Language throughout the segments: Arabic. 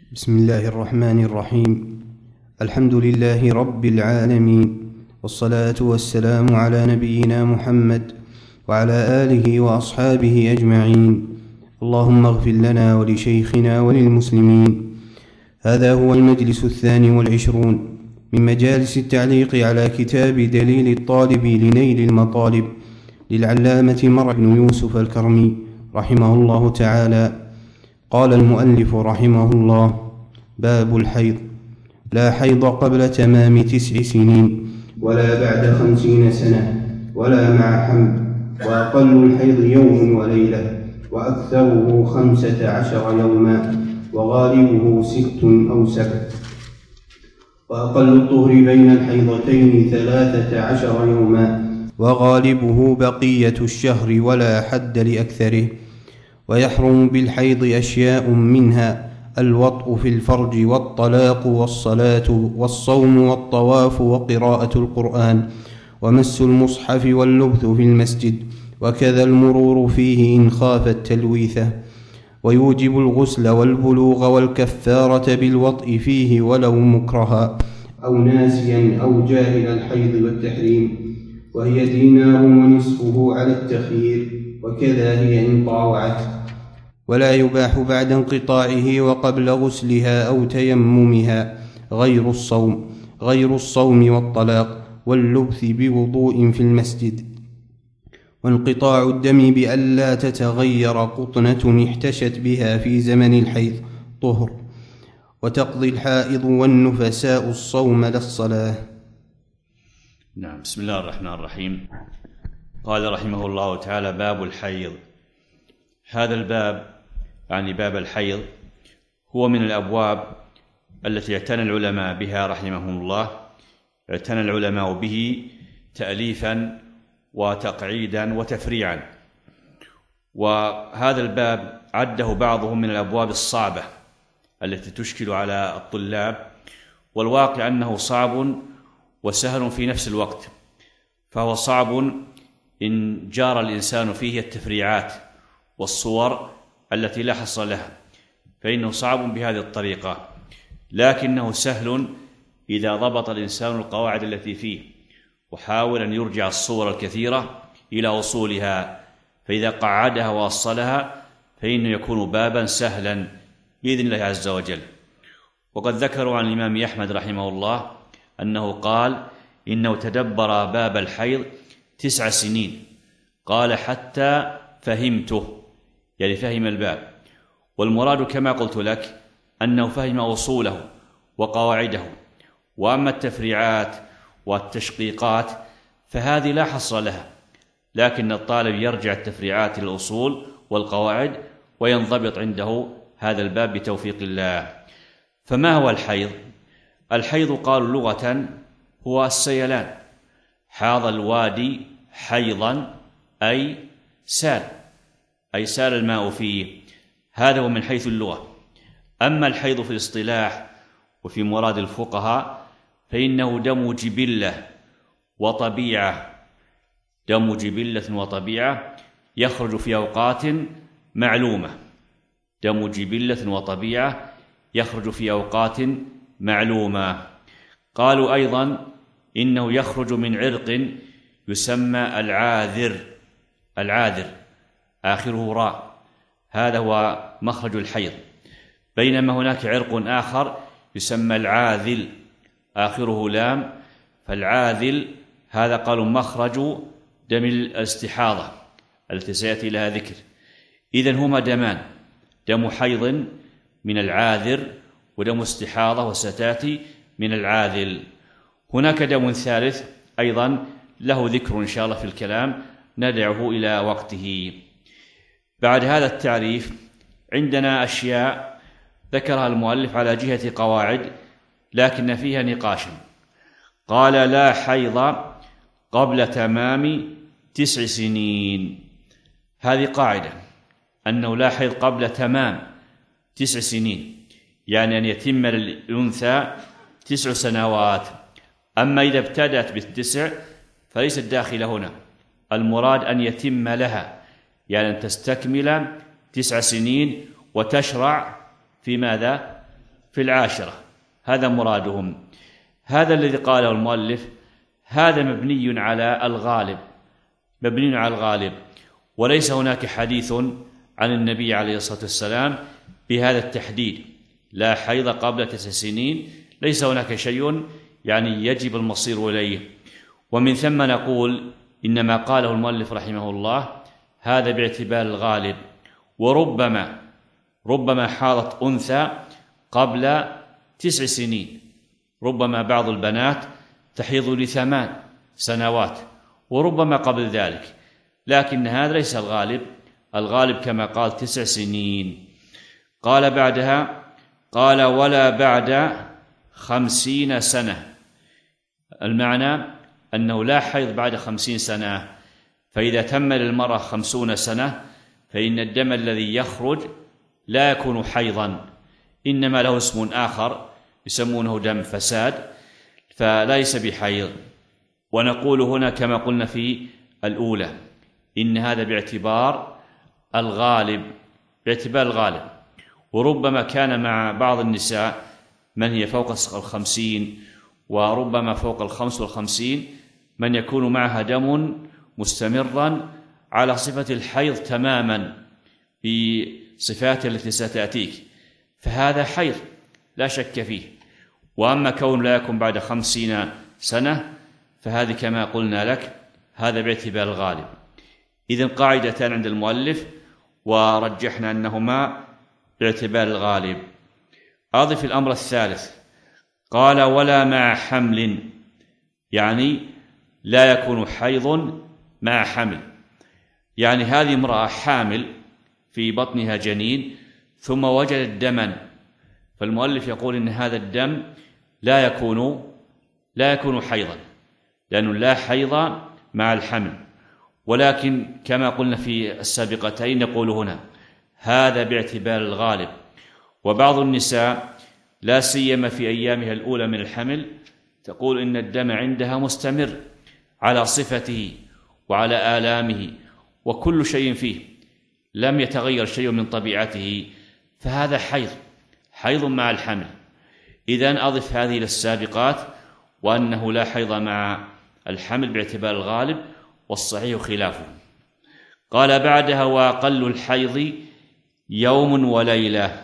بسم الله الرحمن الرحيم. الحمد لله رب العالمين، والصلاة والسلام على نبينا محمد وعلى آله وأصحابه أجمعين. اللهم اغفر لنا ولشيخنا وللمسلمين. هذا هو المجلس 22 من مجالس التعليق على كتاب دليل الطالب لنيل المطالب للعلامة مرع بن يوسف الكرمي رحمه الله تعالى. قال المؤلف رحمه الله: باب الحيض. لا حيض قبل تمام 9 سنين، ولا بعد 50 سنة، ولا مع حمل، وأقل الحيض يوم وليلة، وأكثره 15 يوما، وغالبه 6 أو 7، وأقل الطهر بين الحيضتين 13 يوما، وغالبه بقية الشهر ولا حد لأكثره. ويحرم بالحيض أشياء منها الوطء في الفرج، والطلاق، والصلاة، والصوم، والطواف، وقراءة القرآن، ومس المصحف، واللبث في المسجد، وكذا المرور فيه إن خاف التلويثة. ويوجب الغسل والبلوغ والكفارة بالوطء فيه ولو مكرها أو ناسيا أو جاهل الحيض والتحريم، وهي دينار ونصفه على التخيير، وكذا هي إن طاوعت. ولا يباح بعد انقطاعه وقبل غسلها أو تيممها غير الصوم والطلاق واللبث بوضوء في المسجد. وانقطاع الدم بألا تتغير قطنة احتشت بها في زمن الحيض طهر. وتقضي الحائض والنفساء الصوم لا الصلاة. نعم. بسم الله الرحمن الرحيم. قال رحمه الله تعالى: باب الحيض. هذا الباب يعني باب الحيض هو من الأبواب التي اعتنى العلماء بها رحمهم الله، اعتنى العلماء به تأليفا وتقعيدا وتفريعا. وهذا الباب عده بعضهم من الأبواب الصعبة التي تشكل على الطلاب، والواقع أنه صعب وسهل في نفس الوقت. فهو صعب إن جار الإنسان فيه التفريعات والصور التي لا حصر لها، فإنه صعب بهذه الطريقة، لكنه سهل إذا ضبط الإنسان القواعد التي فيه وحاول أن يرجع الصور الكثيرة إلى أصولها، فإذا قعدها وأصلها فإنه يكون بابا سهلا بإذن الله عز وجل. وقد ذكروا عن الإمام أحمد رحمه الله أنه قال إنه تدبر باب الحيض 9 سنين، قال حتى فهمته، يعني فهم الباب. والمراد كما قلت لك أنه فهم أصوله وقواعده، وأما التفريعات والتشقيقات فهذه لا حصر لها، لكن الطالب يرجع التفريعات إلى الأصول والقواعد وينضبط عنده هذا الباب بتوفيق الله. فما هو الحيض؟ الحيض قالوا لغة هو السيلان، حاض الوادي حيضا أي سال الماء فيه، هذا هو من حيث اللغة. أما الحيض في الاصطلاح وفي مراد الفقهاء فإنه دم جبلة وطبيعة، دم جبلة وطبيعة يخرج في أوقات معلومة، دم جبلة وطبيعة يخرج في أوقات معلومة. قالوا أيضا إنه يخرج من عرق يسمى العاذر آخره راء، هذا هو مخرج الحيض. بينما هناك عرق آخر يسمى العاذل آخره لام، فالعاذل هذا قالوا مخرج دم الاستحاضة التي سيأتي لها ذكر. إذن هما دمان، دم حيض من العاذر، ودم استحاضة وستاتي من العاذل. هناك دم ثالث أيضا له ذكر إن شاء الله في الكلام، ندعه إلى وقته. بعد هذا التعريف عندنا أشياء ذكرها المؤلف على جهة قواعد لكن فيها نقاشا. قال: لا حيض قبل تمام 9 سنين. هذه قاعدة، أنه لا حيض قبل تمام 9 سنين، يعني أن يتم للأنثى 9 سنوات. أما إذا ابتدأت ب9 فليست داخلة هنا، المراد أن يتم لها، يعني أن تستكمل 9 سنين وتشرع في ماذا؟ في العاشرة، هذا مرادهم. هذا الذي قاله المؤلف هذا مبني على الغالب، وليس هناك حديث عن النبي عليه الصلاة والسلام بهذا التحديد، لا حيض قبل 9 سنين، ليس هناك شيء يعني يجب المصير إليه. ومن ثم نقول إنما قاله المؤلف رحمه الله هذا باعتبار الغالب، وربما حاضت أنثى قبل 9 سنين، ربما بعض البنات تحيض ل8 سنوات، وربما قبل ذلك، لكن هذا ليس الغالب كما قال 9 سنين. قال بعدها قال ولا بعد 50 سنة، المعنى أنه لا حيض بعد 50 سنة، فإذا تم للمرأة 50 سنة فإن الدم الذي يخرج لا يكون حيضا، إنما له اسم آخر يسمونه دم فساد، فليس بحيض. ونقول هنا كما قلنا في الأولى إن هذا باعتبار الغالب، وربما كان مع بعض النساء من هي فوق 50 وربما فوق 55 من يكون معها دم مستمرا على صفة الحيض تماما بصفات التي ستأتيك، فهذا حيض لا شك فيه. وأما كون لا يكون بعد 50 سنة فهذه كما قلنا لك هذا باعتبار الغالب. إذن قاعدتان عند المؤلف ورجحنا أنهما باعتبار الغالب. أضف الأمر الثالث، قال ولا مع حمل، يعني لا يكون حيض مع حمل، يعني هذه امرأة حامل في بطنها جنين ثم وجدت دما، فالمؤلف يقول إن هذا الدم لا يكون حيضا، لأنه لا حيض مع الحمل. ولكن كما قلنا في السابقتين نقول هنا هذا باعتبار الغالب. وبعض النساء لا سيما في أيامها الأولى من الحمل تقول إن الدم عندها مستمر على صفته وعلى آلامه وكل شيء فيه، لم يتغير شيء من طبيعته، فهذا حيض مع الحمل. إذن أضف هذه للسابقات وأنه لا حيض مع الحمل باعتبار الغالب، والصحيح خلافه. قال بعدها وأقل الحيض يوم وليلة،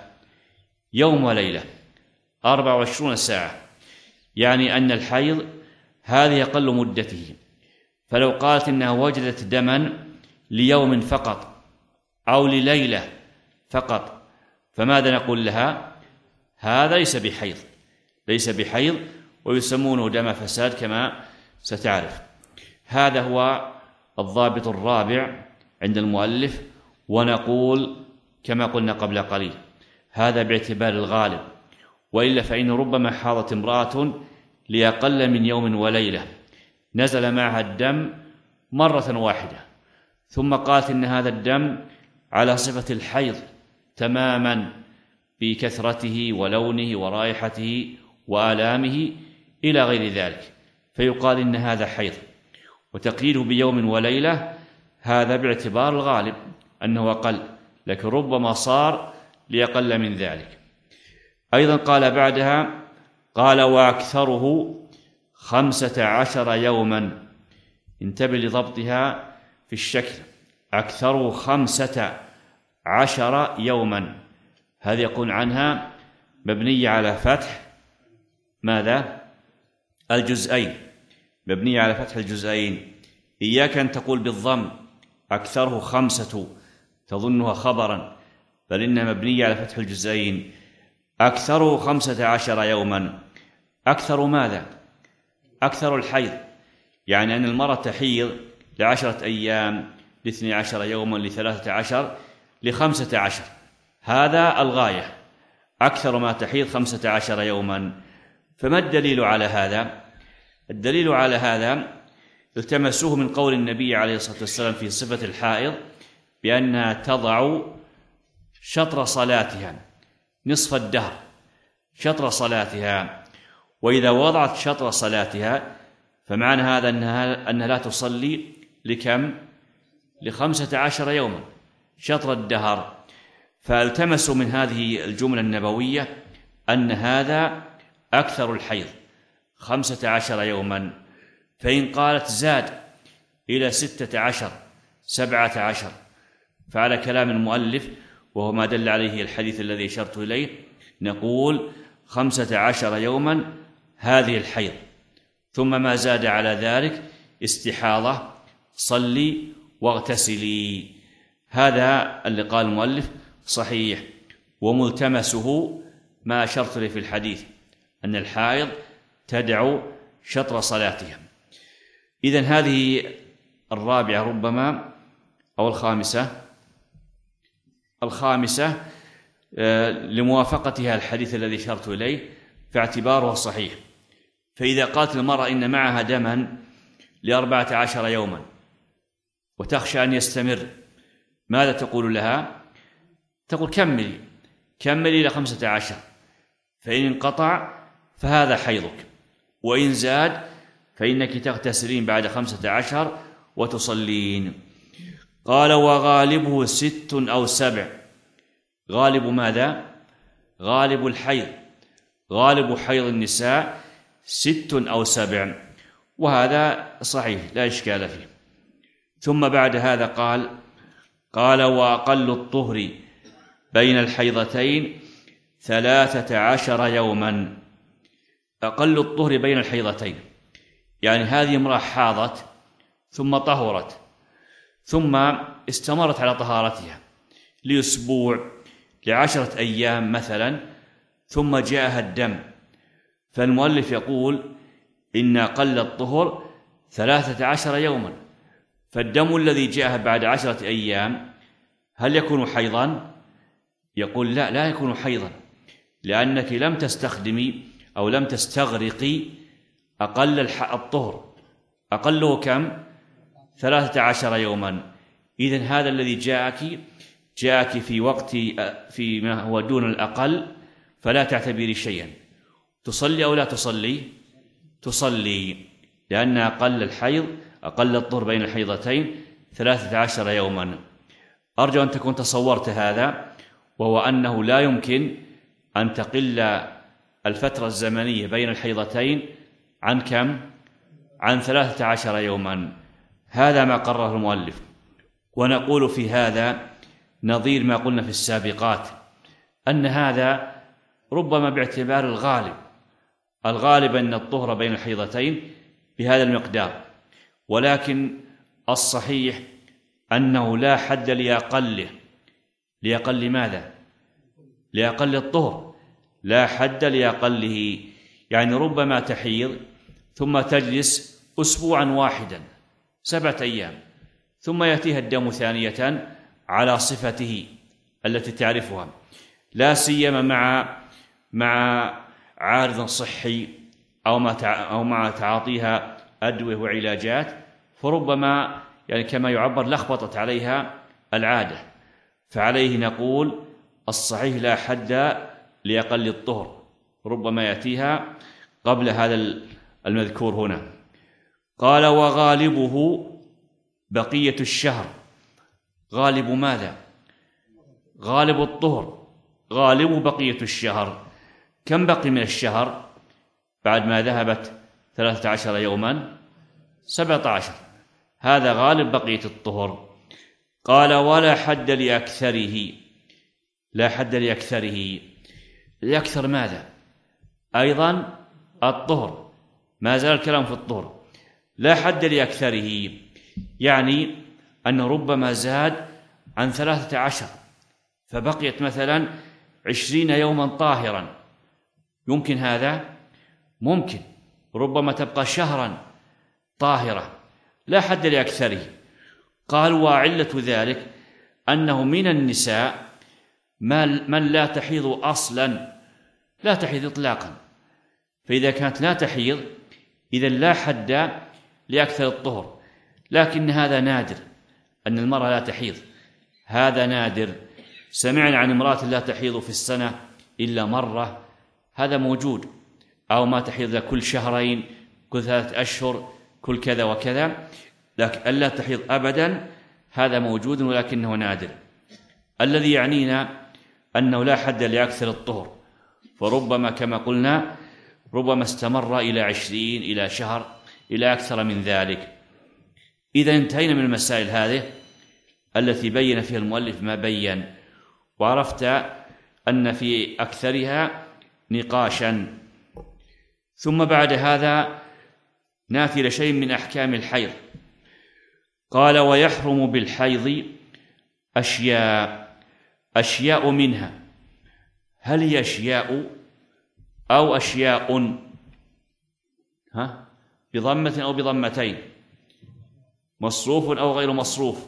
24 ساعة، يعني أن الحيض هذه أقل مدته. فلو قالت إنها وجدت دما ليوم فقط أو لليلة فقط فماذا نقول لها؟ هذا ليس بحيض ويسمونه دم فساد كما ستعرف. هذا هو الضابط الرابع عند المؤلف. ونقول كما قلنا قبل قليل هذا باعتبار الغالب، وإلا فإن ربما حاضت امرأة لأقل من يوم وليلة نزل معها الدم مرة واحدة ثم قالت إن هذا الدم على صفة الحيض تماما بكثرته ولونه ورائحته وآلامه إلى غير ذلك، فيقال إن هذا حيض. وتقييده بيوم وليلة هذا باعتبار الغالب أنه أقل، لكن ربما صار لأقل من ذلك. أيضا قال بعدها قال وأكثره 15 يوما، انتبه لضبطها في الشكل، أكثره 15 يوما، هذه يكون عنها مبنية على فتح ماذا؟ الجزئين، مبنية على فتح الجزئين. إياك أن تقول بالضم أكثره 5 تظنها خبرا، بل إنها مبنية على فتح الجزئين. أكثره 15 يوما، أكثر ماذا؟ أكثر الحيض، يعني أن المرأة تحيض ل10 أيام، ل12 يوما، ل13، ل15، هذا الغاية، أكثر ما تحيض 15 يوما. فما الدليل على هذا؟ الدليل على هذا التمسوه من قول النبي عليه الصلاة والسلام في صفة الحائض بأنها تضع شطر صلاتها، نصف الدهر شطر صلاتها، وإذا وضعت شطر صلاتها فمعنى هذا أنها لا تصلي لكم؟ ل15 يوما، شطر الدهر. فالتمسوا من هذه الجملة النبوية أن هذا أكثر الحيض 15 يوما، فإن قالت زاد إلى 16 17 فعلى كلام المؤلف وهو ما دل عليه الحديث الذي أشرت إليه نقول 15 يوما هذه الحيض، ثم ما زاد على ذلك استحاضة صلي واغتسلي. هذا اللي قال المؤلف صحيح، وملتمسه ما أشرت إليه في الحديث أن الحائض تدع شطر صلاتها. إذن هذه الرابعة ربما أو الخامسة لموافقتها الحديث الذي أشرت إليه فاعتباره صحيح. فإذا قالت المرأة إن معها دما ل14 يوما وتخشى أن يستمر، ماذا تقول لها؟ تقول كملي إلى 15، فإن انقطع فهذا حيضك، وإن زاد فإنك تغتسلين بعد 15 وتصلين. قال وغالبه 6 أو 7. غالب ماذا؟ غالب الحيض، غالب حيض النساء 6 أو 7، وهذا صحيح لا إشكال فيه. ثم بعد هذا قال وأقل الطهر بين الحيضتين 13 يوما. أقل الطهر بين الحيضتين يعني هذه امرأة حاضت ثم طهرت ثم استمرت على طهارتها لأسبوع ل10 أيام مثلا، ثم جاءها الدم، فالمؤلف يقول إن أقل الطهر 13 يوما، فالدم الذي جاءها بعد 10 أيام هل يكون حيضا؟ يقول لا يكون حيضا، لأنك لم تستخدمي أو لم تستغرقي أقل الطهر. أقله كم؟ 13 يوما. إذن هذا الذي جاءك في وقت فيما هو دون الأقل فلا تعتبري شيئا. تصلي أو لا تصلي؟ تصلي، لأن أقل الطهر بين الحيضتين 13 يوما. أرجو أن تكون تصورت هذا، وهو أنه لا يمكن أن تقل الفترة الزمنية بين الحيضتين عن كم؟ عن 13 يوما. هذا ما قرره المؤلف. ونقول في هذا نظير ما قلنا في السابقات، أن هذا ربما باعتبار الغالب أن الطهر بين الحيضتين بهذا المقدار، ولكن الصحيح أنه لا حد لأقل ماذا؟ لأقل الطهر، لا حد لأقله. يعني ربما تحيض ثم تجلس أسبوعا واحدا 7 أيام، ثم يأتيها الدم ثانية على صفته التي تعرفها، لا سيما مع عارض صحي أو مع تعاطيها أدوية وعلاجات، فربما يعني كما يعبر لخبطت عليها العادة. فعليه نقول الصحيح لا حد لأقل الطهر، ربما يأتيها قبل هذا المذكور هنا. قال وغالبه بقية الشهر. غالب ماذا؟ غالب الطهر، غالب بقية الشهر. كم بقي من الشهر بعد ما ذهبت 13 يوما؟ 17. هذا غالب بقية الطهر. قال ولا حد لأكثره. لا حد لأكثره. لأكثر ماذا؟ أيضا الطهر، ما زال الكلام في الطهر. لا حد لأكثره يعني أنه ربما زاد عن 13 فبقيت مثلا 20 يوما طاهرا. يمكن هذا؟ ممكن. ربما تبقى شهرا طاهرة. لا حد لأكثره. قال وعلة ذلك أنه من النساء من لا تحيض أصلا، لا تحيض إطلاقا، فإذا كانت لا تحيض إذن لا حد لأكثر الطهر. لكن هذا نادر أن المرأة لا تحيض، هذا نادر. سمعنا عن امرأة لا تحيض في السنة إلا مرة، هذا موجود، أو ما تحيض كل شهرين، كل 3 أشهر، كل كذا وكذا، لكن ألا تحيض أبدا هذا موجود ولكنه نادر. الذي يعنينا أنه لا حد لأكثر الطهر. فربما كما قلنا ربما استمر إلى 20 إلى شهر إلى أكثر من ذلك. إذا انتهينا من المسائل هذه التي بين فيها المؤلف ما بين، وعرفت أن في أكثرها نقاشا. ثم بعد هذا نأتي إلى شيء من أحكام الحيض. قال: ويحرم بالحيض أشياء منها. هل هي أشياء أو أشياء؟ بضمة أو بضمتين؟ مصروف أو غير مصروف؟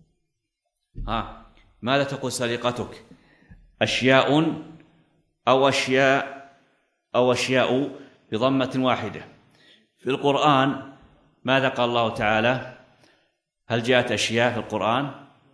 ماذا تقول سرقتك؟ أشياء أو أشياء بضمة واحدة. في القرآن ماذا قال الله تعالى؟ هل جاءت أشياء في القرآن؟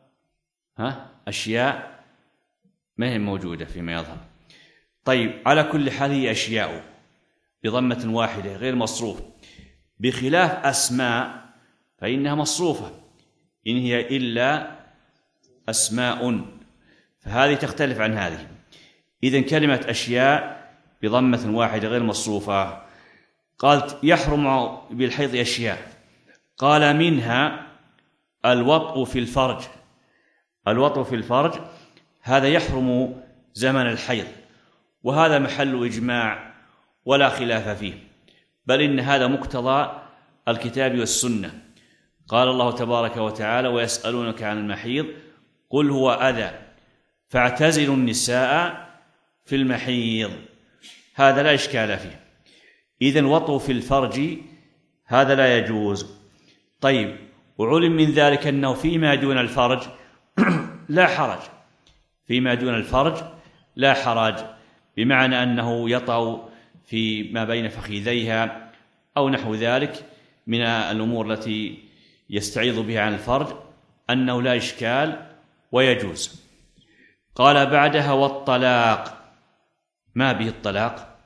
أشياء ما هي موجودة فيما يظهر. طيب، على كل حال هي أشياء بضمة واحدة غير مصروف، بخلاف أسماء فإنها مصروفة إن هي إلا أسماء، فهذه تختلف عن هذه. إذن كلمة أشياء بضمة واحدة غير مصروفة. قالت: يحرم بالحيض أشياء. قال: منها الوطء في الفرج. الوطء في الفرج هذا يحرم زمن الحيض، وهذا محل إجماع ولا خلاف فيه، بل إن هذا مقتضى الكتاب والسنة. قال الله تبارك وتعالى: ويسألونك عن المحيض قل هو أذى فاعتزلوا النساء في المحيض. هذا لا إشكال فيه. إذن وطء في الفرج هذا لا يجوز. طيب، وعلم من ذلك أنه فيما دون الفرج لا حرج. فيما دون الفرج لا حرج، بمعنى أنه يطأ في ما بين فخذيها أو نحو ذلك من الأمور التي يستعيض بها عن الفرج، أنه لا إشكال ويجوز. قال بعدها: والطلاق. ما به الطلاق؟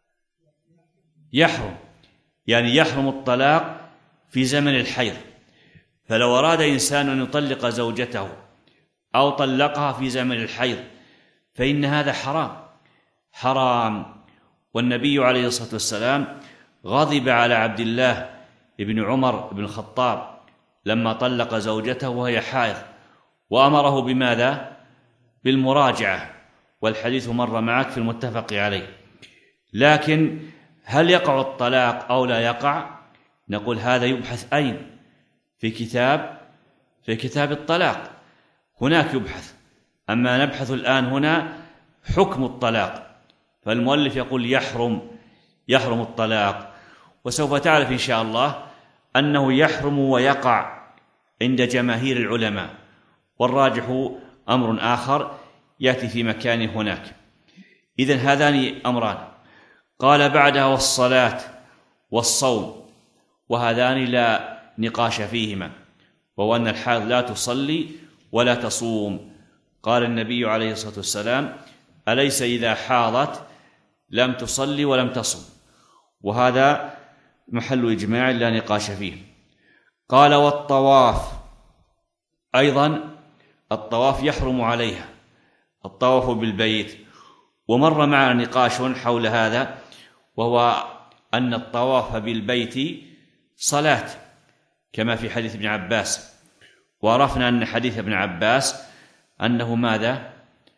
يحرم، يعني يحرم الطلاق في زمن الحيض. فلو أراد إنسان أن يطلق زوجته أو طلقها في زمن الحيض فإن هذا حرام. والنبي عليه الصلاة والسلام غضب على عبد الله بن عمر بن الخطاب لما طلق زوجته وهي حائض، وأمره بماذا؟ بالمراجعة، والحديث مر معك في المتفق عليه. لكن هل يقع الطلاق أو لا يقع؟ نقول هذا يبحث أين؟ في كتاب الطلاق، هناك يبحث. أما نبحث الآن هنا حكم الطلاق، فالمؤلف يقول يحرم الطلاق. وسوف تعرف إن شاء الله أنه يحرم ويقع عند جماهير العلماء، والراجح أمر آخر يأتي في مكان هناك. إذن هذان أمران. قال بعدها: والصلاة والصوم، وهذان لا نقاش فيهما، وهو أن الحائض لا تصلي ولا تصوم. قال النبي عليه الصلاة والسلام: أليس إذا حاضت لم تصلي ولم تصم؟ وهذا محل إجماع لا نقاش فيه. قال: والطواف أيضا، الطواف يحرم عليها، الطواف بالبيت. ومر معنا نقاش حول هذا، وهو أن الطواف بالبيت صلاة كما في حديث ابن عباس، وعرفنا أن حديث ابن عباس أنه ماذا؟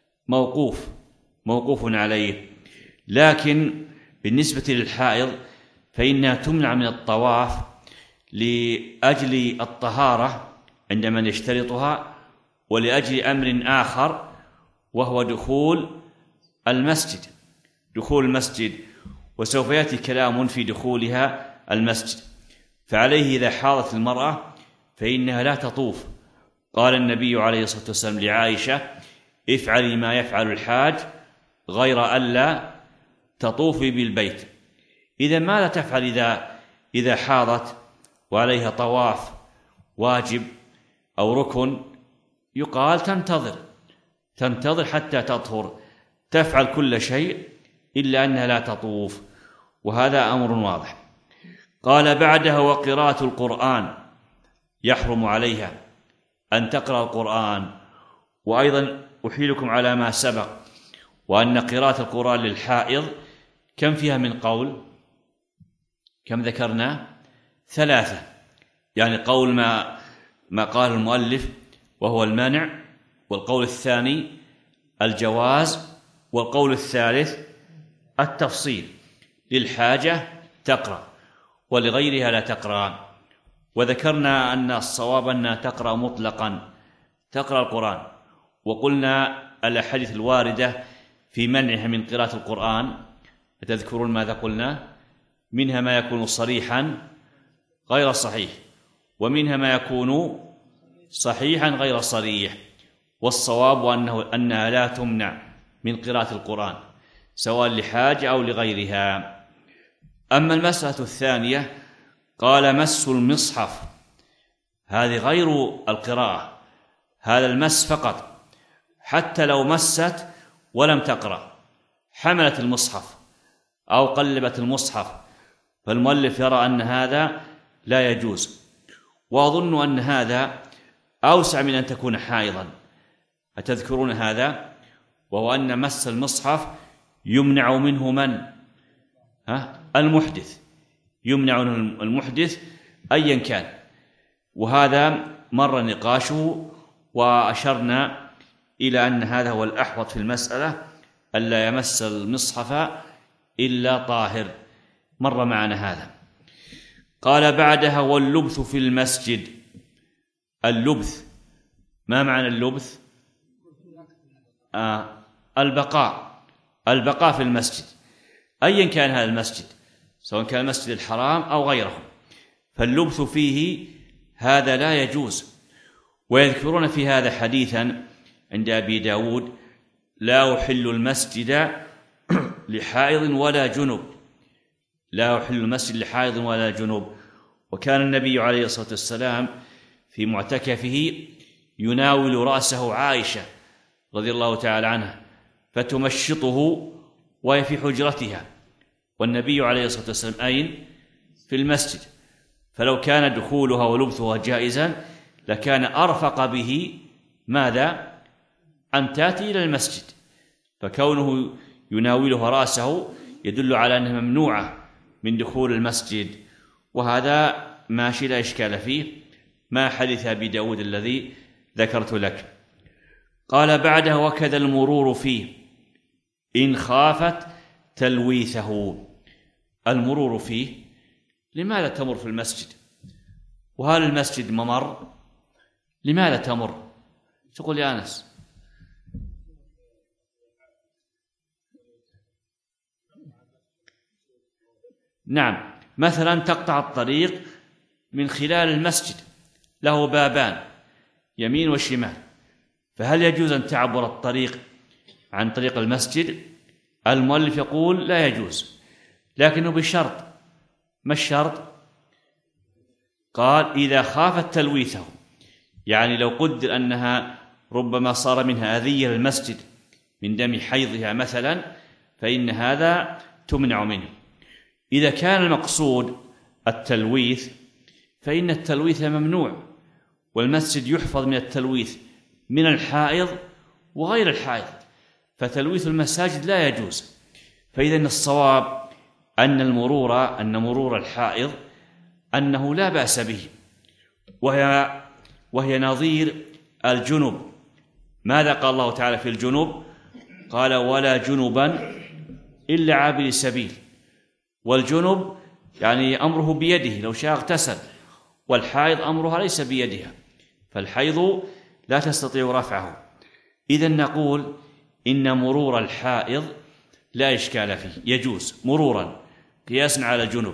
موقوف عليه. لكن بالنسبة للحائض فإنها تمنع من الطواف لأجل الطهارة عند من يشترطها، ولأجل أمر آخر وهو دخول المسجد، وسوف يأتي كلام في دخولها المسجد. فعليه إذا حاضت المرأة فإنها لا تطوف. قال النبي عليه الصلاة والسلام لعائشة: افعلي ما يفعل الحاج غير ألا تطوفي بالبيت. إذا ماذا تفعل إذا حاضت وعليها طواف واجب أو ركن؟ يقال تنتظر حتى تطهر، تفعل كل شيء إلا أنها لا تطوف، وهذا أمر واضح. قال بعدها: وقراءة القرآن، يحرم عليها أن تقرأ القرآن. وأيضا أحيلكم على ما سبق، وأن قراءة القرآن للحائض كم فيها من قول؟ كم ذكرنا؟ 3. يعني قول ما قال المؤلف وهو المانع، والقول الثاني الجواز، والقول الثالث التفصيل. للحاجة تقرأ ولغيرها لا تقرأ. وذكرنا أن الصواب أنها تقرأ مطلقا، تقرأ القرآن، وقلنا الأحاديث الواردة في منعها من قراءة القرآن، تذكرون ماذا قلنا؟ منها ما يكون صريحا غير صحيح، ومنها ما يكون صحيحا غير صريح، والصواب أنها لا تمنع من قراءة القرآن سواء لحاجة أو لغيرها. أما المسألة الثانية قال مس المصحف، هذه غير القراءة، هذا المس فقط، حتى لو مست ولم تقرأ، حملت المصحف أو قلبت المصحف، فالمؤلف يرى أن هذا لا يجوز. وأظن أن هذا أوسع من أن تكون حائضا. أتذكرون هذا؟ وهو أن مس المصحف يمنع منه من؟ المحدث، يمنع منه المحدث أيا كان. وهذا مر نقاشه، وأشرنا إلى أن هذا هو الأحوط في المسألة، ألا يمس المصحف إلا طاهر، مر معنا هذا. قال بعدها واللبث في المسجد. اللبث، ما معنى اللبث؟ البقاء في المسجد، أيا كان هذا المسجد، سواء كان المسجد الحرام أو غيره، فاللبث فيه هذا لا يجوز. ويذكرون في هذا حديثا عند أبي داود: لا أحل المسجد لحائض ولا جنب، لا أحل المسجد لحائض ولا جنب. وكان النبي عليه الصلاة والسلام في معتكفه يناول رأسه عائشة رضي الله تعالى عنها فتمشطه وهي في حجرتها، والنبي عليه الصلاة والسلام أين؟ في المسجد. فلو كان دخولها ولبثها جائزا لكان أرفق به ماذا؟ أن تأتي إلى المسجد، فكونه يناولها رأسه يدل على أنها ممنوعة من دخول المسجد، وهذا ماشي لا إشكال فيه، ما حديث أبي داود الذي ذكرت لك. قال بعدها وكذا المرور فيه إن خافت تلويثه. المرور فيه، لماذا تمر في المسجد؟ وهل المسجد ممر؟ لماذا تمر؟ تقول يا أنس. نعم، مثلا تقطع الطريق من خلال المسجد، له بابان يمين وشمال، فهل يجوز أن تعبر الطريق عن طريق المسجد؟ المؤلف يقول لا يجوز، لكنه بشرط. ما الشرط؟ قال إذا خافت تلويثه، يعني لو قدر أنها ربما صار منها أذية للمسجد من دم حيضها مثلا، فإن هذا تمنع منه. إذا كان المقصود التلويث فإن التلويث ممنوع، والمسجد يحفظ من التلويث من الحائض وغير الحائض، فتلويث المساجد لا يجوز. فإذن الصواب أن مرور الحائض أنه لا بأس به، وهي نظير الجنب. ماذا قال الله تعالى في الجنب؟ قال ولا جنبا إلا عابر سبيل. والجنب يعني أمره بيده، لو شاء اغتسل، والحائض أمرها ليس بيدها، فالحيض لا تستطيع رفعه. إذن نقول إن مرور الحائض لا إشكال فيه، يجوز مرورا قياسا على الجنب.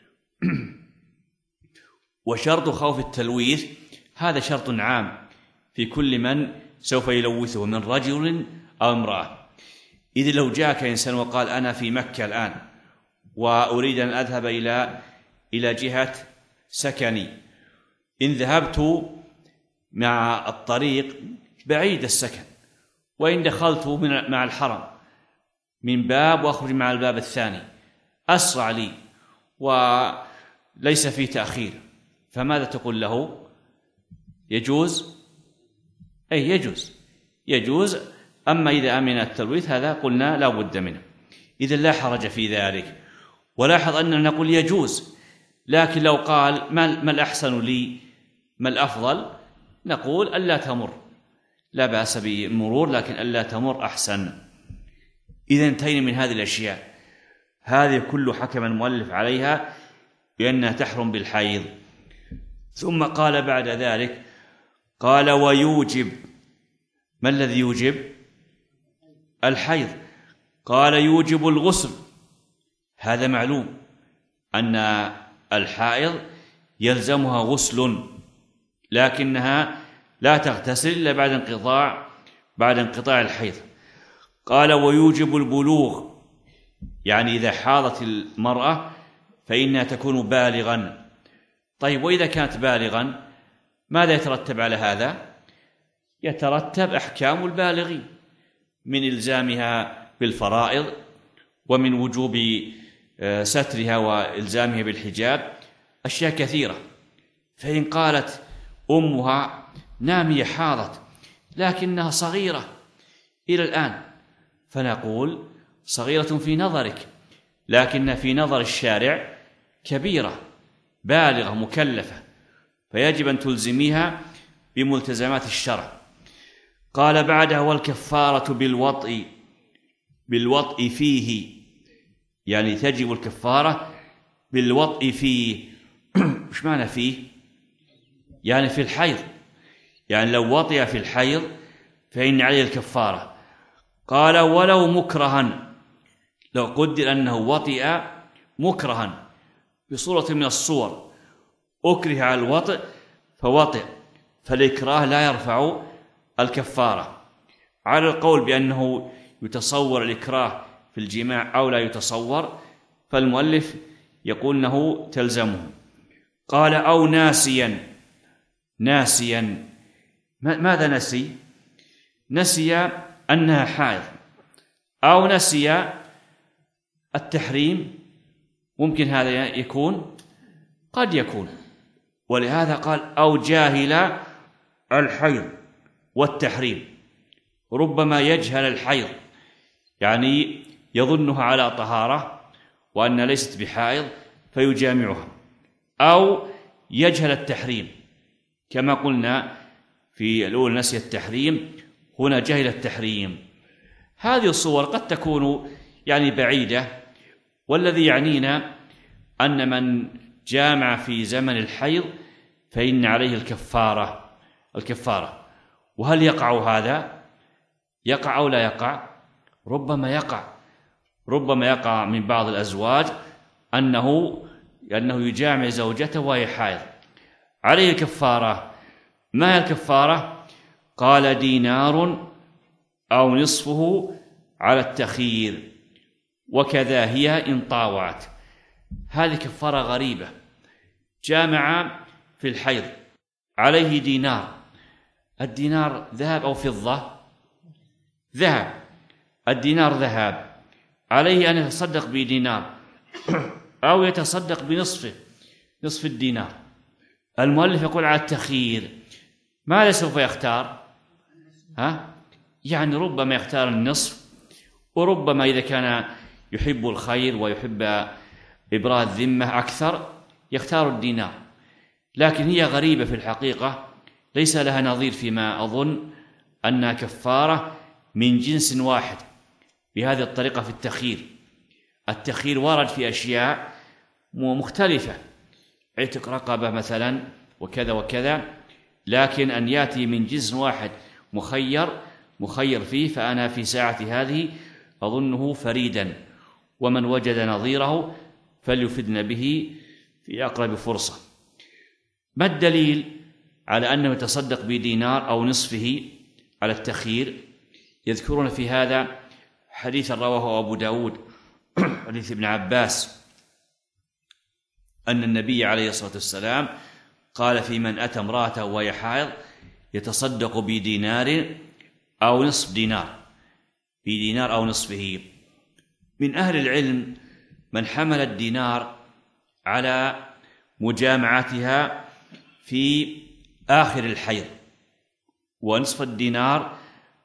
وشرط خوف التلويث هذا شرط عام في كل من سوف يلوثه من رجل أو امرأة. إذ لو جاءك إنسان وقال أنا في مكة الآن وأريد أن أذهب إلى جهة سكني، إن ذهبت مع الطريق بعيد السكن، وإن دخلت مع الحرم من باب وأخرج مع الباب الثاني أسرع لي وليس في تأخير، فماذا تقول له؟ يجوز؟ أي يجوز أما إذا أمن التلويث هذا قلنا لا بد منه، إذا لا حرج في ذلك. ولاحظ أننا نقول يجوز، لكن لو قال ما الأحسن لي، ما الأفضل، نقول ألا تمر، لا بأس بالمرور، لكن ألا تمر أحسن. إذا انتهينا من هذه الأشياء، هذه كل حكم المؤلف عليها بأنها تحرم بالحيض. ثم قال بعد ذلك، قال ويوجب، ما الذي يوجب؟ الحيض. قال يوجب الغسل، هذا معلوم أن الحائض يلزمها غسل، لكنها لا تغتسل إلا بعد انقطاع الحيض. قال ويوجب البلوغ، يعني إذا حاضت المرأة فإنها تكون بالغا. طيب وإذا كانت بالغا ماذا يترتب على هذا؟ يترتب أحكام البالغين من إلزامها بالفرائض، ومن وجوب سترها وإلزامها بالحجاب، أشياء كثيرة. فإن قالت أمها نعم هي حاضت لكنها صغيرة إلى الآن، فنقول صغيرة في نظرك، لكن في نظر الشارع كبيرة بالغة مكلفة، فيجب أن تلزميها بملتزمات الشرع. قال بعدها والكفارة بالوطء فيه، يعني تجب الكفارة بالوطء فيه. مش معنى فيه؟ يعني في الحيض، يعني لو وطئ في الحيض فإن عليه الكفارة. قال ولو مكرها، لو قدر أنه وطئ مكرها بصورة من الصور، أكره على الوطئ فوطئ، فالإكراه لا يرفع الكفارة. على القول بأنه يتصور الإكراه في الجماع أو لا يتصور، فالمؤلف يقول أنه تلزمه. قال أو ناسيا، ماذا نسي؟ نسي أنها حائض، أو نسي التحريم، ممكن هذا يكون، قد يكون. ولهذا قال أو جاهل الحيض والتحريم، ربما يجهل الحيض، يعني يظنها على طهارة وأن ليست بحائض فيجامعها، أو يجهل التحريم كما قلنا في الأول نسي التحريم، هنا جهل التحريم. هذه الصور قد تكون يعني بعيدة، والذي يعنينا أن من جامع في زمن الحيض فإن عليه الكفارة. وهل يقع هذا؟ يقع أو لا يقع؟ ربما يقع من بعض الأزواج أنه يجامع زوجته وهي حائض، عليه الكفارة. ما هي الكفارة؟ قال دينار أو نصفه على التخيير، وكذا هي إن طاوعت. هذه كفارة غريبة، جامع في الحيض عليه دينار، الدينار ذهب أو فضة؟ ذهب، الدينار ذهب، عليه أن يتصدق بدينار أو يتصدق بنصفه، نصف الدينار. المؤلف يقول على التخيير، ماذا سوف يختار؟ يعني ربما يختار النصف، وربما إذا كان يحب الخير ويحب إبراء الذمة أكثر يختار الدينار. لكن هي غريبة في الحقيقة، ليس لها نظير فيما أظن أنها كفارة من جنس واحد بهذه الطريقة في التخيير. التخيير ورد في أشياء مختلفة، عتق رقبة مثلا وكذا وكذا، لكن أن يأتي من جنس واحد مخير فيه، فأنا في ساعة هذه أظنه فريدا، ومن وجد نظيره فليفدن به في أقرب فرصة. ما الدليل على أنه يتصدق بدينار أو نصفه على التخيير؟ يذكرون في هذا حديث رواه أبو داود، حديث ابن عباس، أن النبي عليه الصلاة والسلام قال في من أتى امرأته وهي حائض يتصدق بدينار أو نصف دينار، بدينار أو نصفه. من أهل العلم من حمل الدينار على مجامعتها في آخر الحيض، ونصف الدينار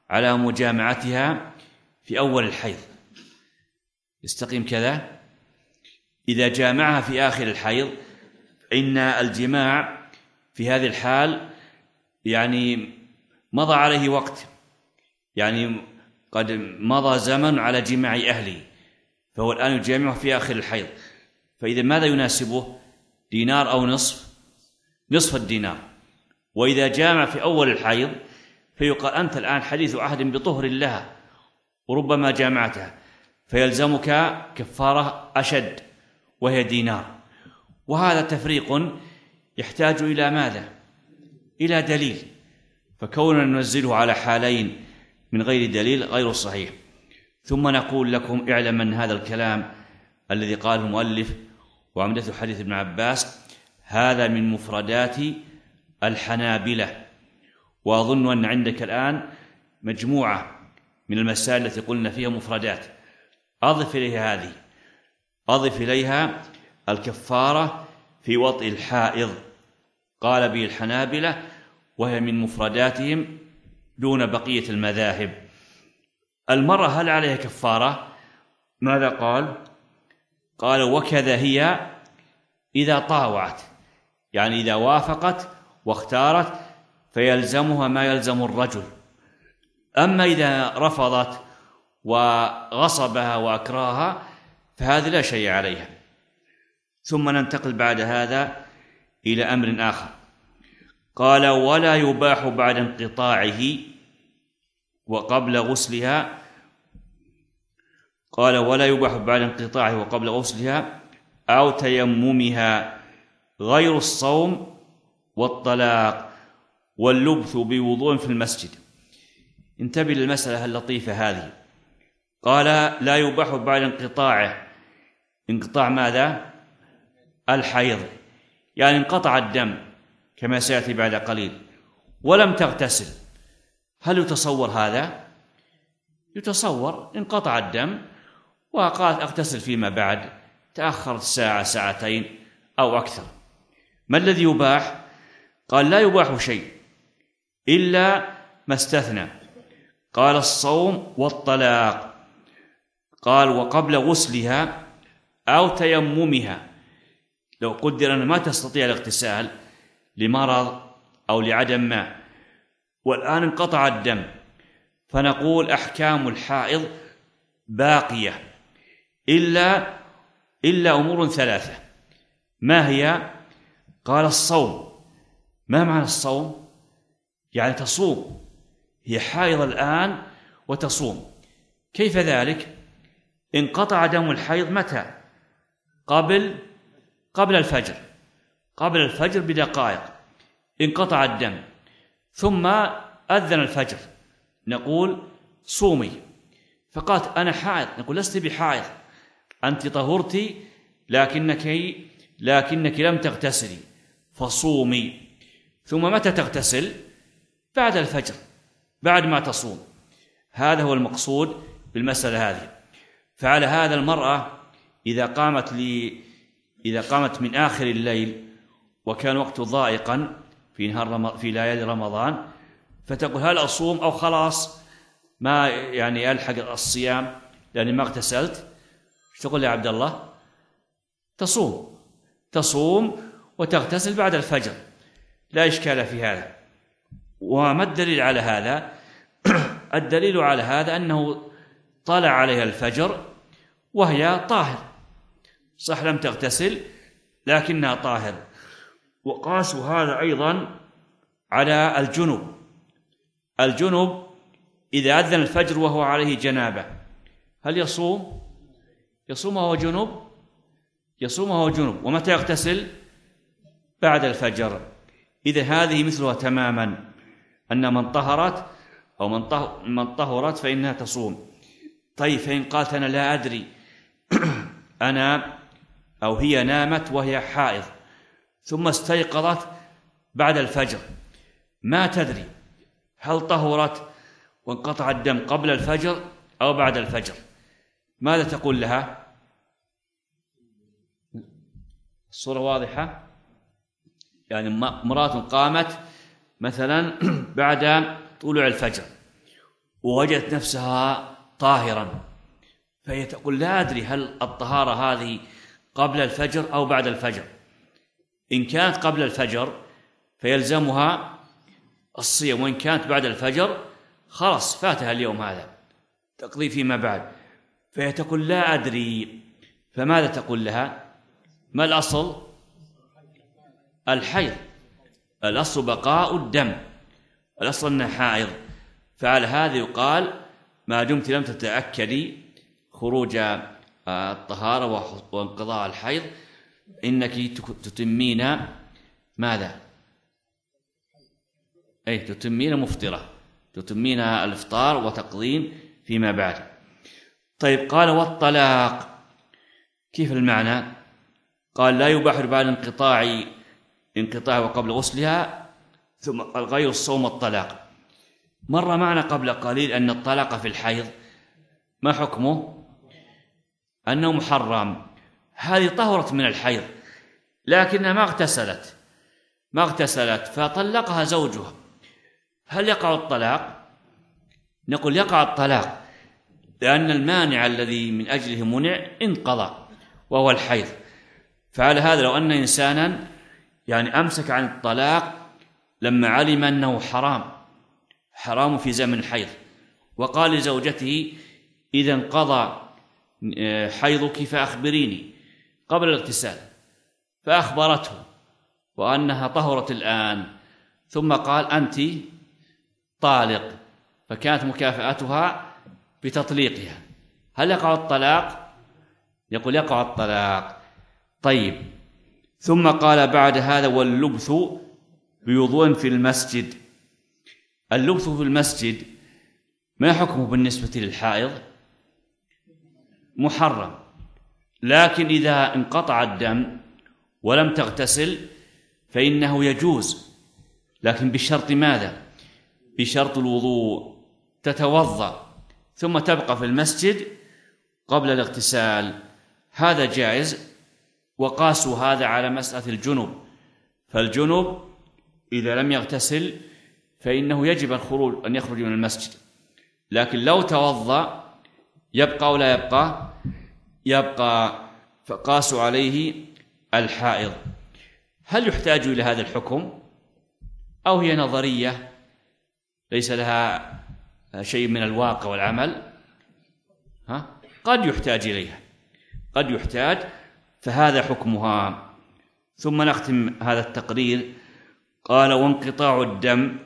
على مجامعتها في أول الحيض يستقيم كذا. إذا جامعها في آخر الحيض إن الجماع في هذه الحال يعني مضى عليه وقت، يعني قد مضى زمن على جماع أهله، فهو الآن يجامعه في آخر الحيض. فإذا ماذا يناسبه؟ دينار أو نصف الدينار. وإذا جامع في أول الحيض فيقال أنت الآن حديث عهد بطهر لها وربما جامعتها، فيلزمك كفارة أشد وهي دينار. وهذا تفريق يحتاج إلى ماذا؟ إلى دليل، فكوننا ننزله على حالين من غير دليل غير صحيح. ثم نقول لكم اعلم أن هذا الكلام الذي قاله المؤلف وعمدته حديث ابن عباس هذا من مفردات الحنابلة، وأظن أن عندك الآن مجموعة من المسائل التي قلنا فيها مفردات، أضف إليها هذه، أضف إليها الكفارة في وطئ الحائض، قال به الحنابلة وهي من مفرداتهم دون بقية المذاهب. المرأة هل عليها كفارة؟ ماذا قال؟ قال وكذا هي إذا طاوعت، يعني إذا وافقت واختارت فيلزمها ما يلزم الرجل. أما إذا رفضت وغصبها وأكراها فهذه لا شيء عليها. ثم ننتقل بعد هذا إلى أمر آخر، قال ولا يباح بعد انقطاعه وقبل غسلها، قال ولا يباح بعد انقطاعه وقبل غسلها أو تيممها غير الصوم والطلاق واللبث بوضوء في المسجد. انتبه للمسألة اللطيفة هذه، قال لا يباح بعد انقطاعه، انقطاع ماذا؟ الحيض، يعني انقطع الدم كما سيأتي بعد قليل ولم تغتسل. هل يتصور هذا؟ يتصور، انقطع الدم وقالت أغتسل فيما بعد، تأخرت ساعة ساعتين أو أكثر. ما الذي يباح؟ قال لا يباح شيء إلا ما استثنى، قال الصوم والطلاق، قال وقبل غسلها أو تيممها، لو قدر أن ما تستطيع الاغتسال لمرض أو لعدم ماء والآن انقطع الدم، فنقول أحكام الحائض باقية إلا أمور ثلاثة. ما هي؟ قال الصوم. ما معنى الصوم؟ يعني تصوم، هي حائض الآن وتصوم. كيف ذلك؟ انقطع دم الحيض متى؟ قبل الفجر، قبل الفجر بدقائق انقطع الدم، ثم أذن الفجر، نقول صومي. فقالت أنا حائض، نقول لست بحائض، أنت طهرتي لكنك لم تغتسلي فصومي. ثم متى تغتسل؟ بعد الفجر، بعد ما تصوم. هذا هو المقصود بالمسألة هذه. فعلى هذا المرأة إذا قامت من آخر الليل وكان وقت ضائقا في ليالي رمضان، فتقول هل أصوم أو خلاص ما يعني ألحق الصيام لأني ما اغتسلت؟ تقول يا عبد الله تصوم وتغتسل بعد الفجر، لا إشكال في هذا. وما الدليل على هذا؟ الدليل على هذا أنه طلع عليها الفجر وهي طاهر، صح لم تغتسل لكنها طاهر. وقاسوا هذا أيضا على الجنب إذا أذن الفجر وهو عليه جنابة، هل يصوم وهو جنب؟ يصوم وهو جنب. ومتى يغتسل؟ بعد الفجر. إذا هذه مثلها تماما، أن من طهرت أو من طهرت فإنها تصوم. طيب فإن قالت أنا لا أدري أنا أو هي نامت وهي حائض ثم استيقظت بعد الفجر، ما تدري هل طهرت وانقطع الدم قبل الفجر أو بعد الفجر، ماذا تقول لها؟ الصورة واضحة؟ يعني امرأة قامت مثلا بعد طلوع الفجر ووجدت نفسها طاهرا، فهي تقول لا أدري هل الطهارة هذه قبل الفجر أو بعد الفجر. إن كانت قبل الفجر فيلزمها الصيام، وإن كانت بعد الفجر خلاص فاتها اليوم هذا، تقضي فيما بعد. فهي تقول لا أدري، فماذا تقول لها؟ ما الأصل؟ الحيض، الأصل بقاء الدم، الأصل أنها حائض. فعلى هذا يقال ما دمت لم تتأكدي خروج الطهارة وانقضاء الحيض إنك تتمين ماذا؟ أي تتمين مفطرة، تتمين الإفطار وتقضين فيما بعد. طيب، قال والطلاق كيف المعنى؟ قال لا يباح بعد انقطاع وقبل غسلها، ثم قال غير الصوم الطلاق. مر معنا قبل قليل أن الطلاق في الحيض ما حكمه؟ أنه محرم. هذه طهرت من الحيض لكنها ما اغتسلت فطلقها زوجها، هل يقع الطلاق؟ نقول يقع الطلاق، لأن المانع الذي من أجله منع انقضى وهو الحيض. فعلى هذا لو أن إنسانا أمسك عن الطلاق لما علم أنه حرام في زمن الحيض، وقال لزوجته إذا انقضى حيضك فأخبريني قبل الاغتسال، فأخبرته وأنها طهرت الآن، ثم قال أنت طالق، فكانت مكافأتها بتطليقها، هل يقع الطلاق؟ يقول يقع الطلاق. طيب، ثم قال بعد هذا واللبث بوضوء في المسجد. اللبث في المسجد ما حكمه بالنسبة للحائض؟ محرم، لكن إذا انقطع الدم ولم تغتسل فإنه يجوز، لكن بشرط ماذا؟ بشرط الوضوء، تتوضأ ثم تبقى في المسجد قبل الاغتسال، هذا جائز. وقاسوا هذا على مسألة الجنب، فالجنب إذا لم يغتسل فإنه يجب أن يخرج من المسجد، لكن لو توضأ يبقى ولا يبقى، فقاسوا عليه الحائض. هل يحتاج إلى هذا الحكم أو هي نظرية ليس لها شيء من الواقع والعمل؟ قد يحتاج إليها، قد يحتاج، فهذا حكمها. ثم نختم هذا التقرير. قال وانقطاع الدم،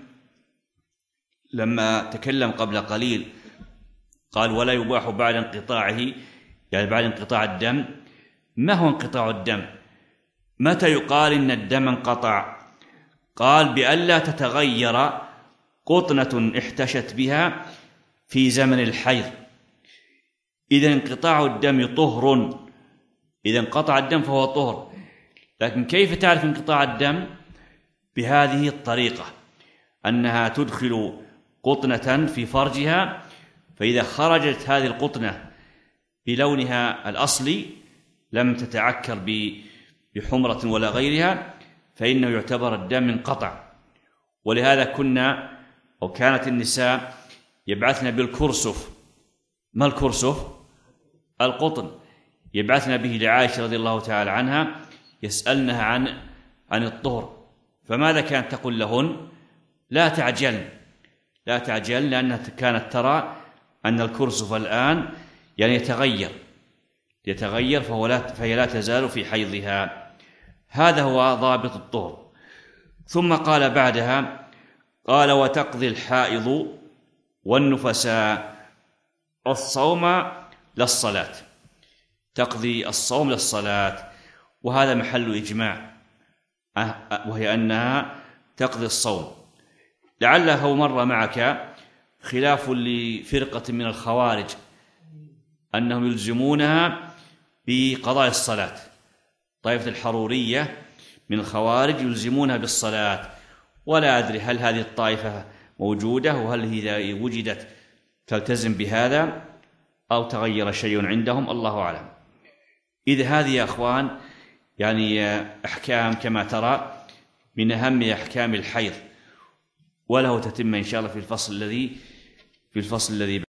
لما تكلم قبل قليل قال ولا يباح بعد انقطاعه، بعد انقطاع الدم. ما هو انقطاع الدم؟ متى يقال إن الدم انقطع؟ قال بألا تتغير قطنة احتشت بها في زمن الحيض. إذا انقطاع الدم طهر، إذا انقطع الدم فهو طهر. لكن كيف تعرف انقطاع الدم؟ بهذه الطريقة، أنها تدخل قطنة في فرجها، فإذا خرجت هذه القطنة بلونها الأصلي لم تتعكر بحمرة ولا غيرها فإنه يعتبر الدم انقطع. ولهذا كانت النساء يبعثن بالكرسف. ما الكرسف؟ القطن، يبعثن به لعائشة رضي الله تعالى عنها يسألنها عن الطهر، فماذا كانت تقول لهن؟ لا تعجل، لأنها كانت ترى أن الكرسف الآن يتغير فهي لا تزال في حيضها. هذا هو ضابط الطهر. ثم قال بعدها قال وتقضي الحائض والنفساء الصوم للصلاة، تقضي الصوم للصلاة، وهذا محل إجماع، وهي أنها تقضي الصوم. لعله مر معك خلاف لفرقة من الخوارج أنهم يلزمونها بقضاء الصلاة. طائفة الحرورية من الخوارج يلزمونها بالصلاة، ولا أدري هل هذه الطائفة موجودة وهل هي وجدت تلتزم بهذا أو تغير شيء عندهم، الله أعلم. إذا هذه يا أخوان أحكام كما ترى من أهم أحكام الحيض، وله تتم إن شاء الله في الفصل الذي في الفصل الذي